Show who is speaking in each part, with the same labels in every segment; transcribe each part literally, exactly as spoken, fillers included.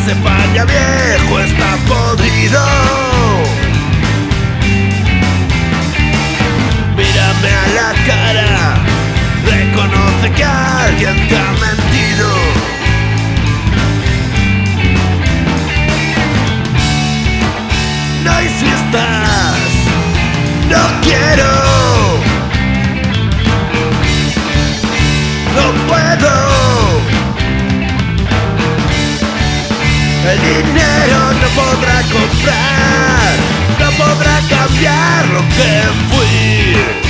Speaker 1: Ese pan ya viejo está podrido. Mírame a la cara, reconoce que alguien te ha mentido. No insistas, no quiero, no puedo. El dinero no podrá comprar, no podrá cambiar lo que fui.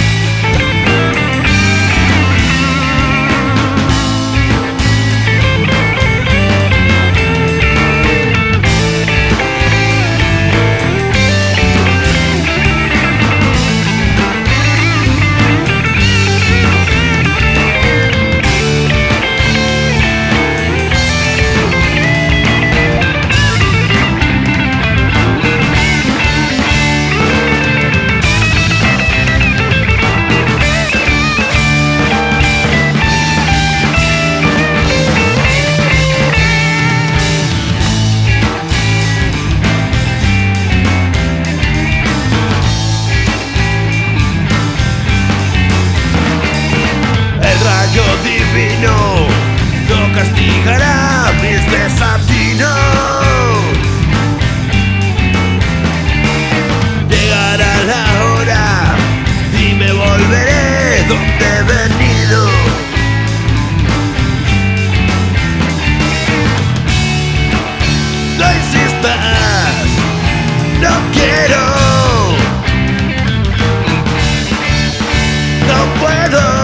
Speaker 1: Divino no castigará mis desatinos. Llegará la hora y me volveré donde he venido. No insistas, no quiero, no puedo.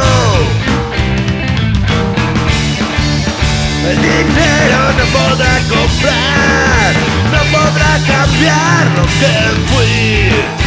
Speaker 1: El dinero no podrá comprar, no podrá cambiar lo que fui.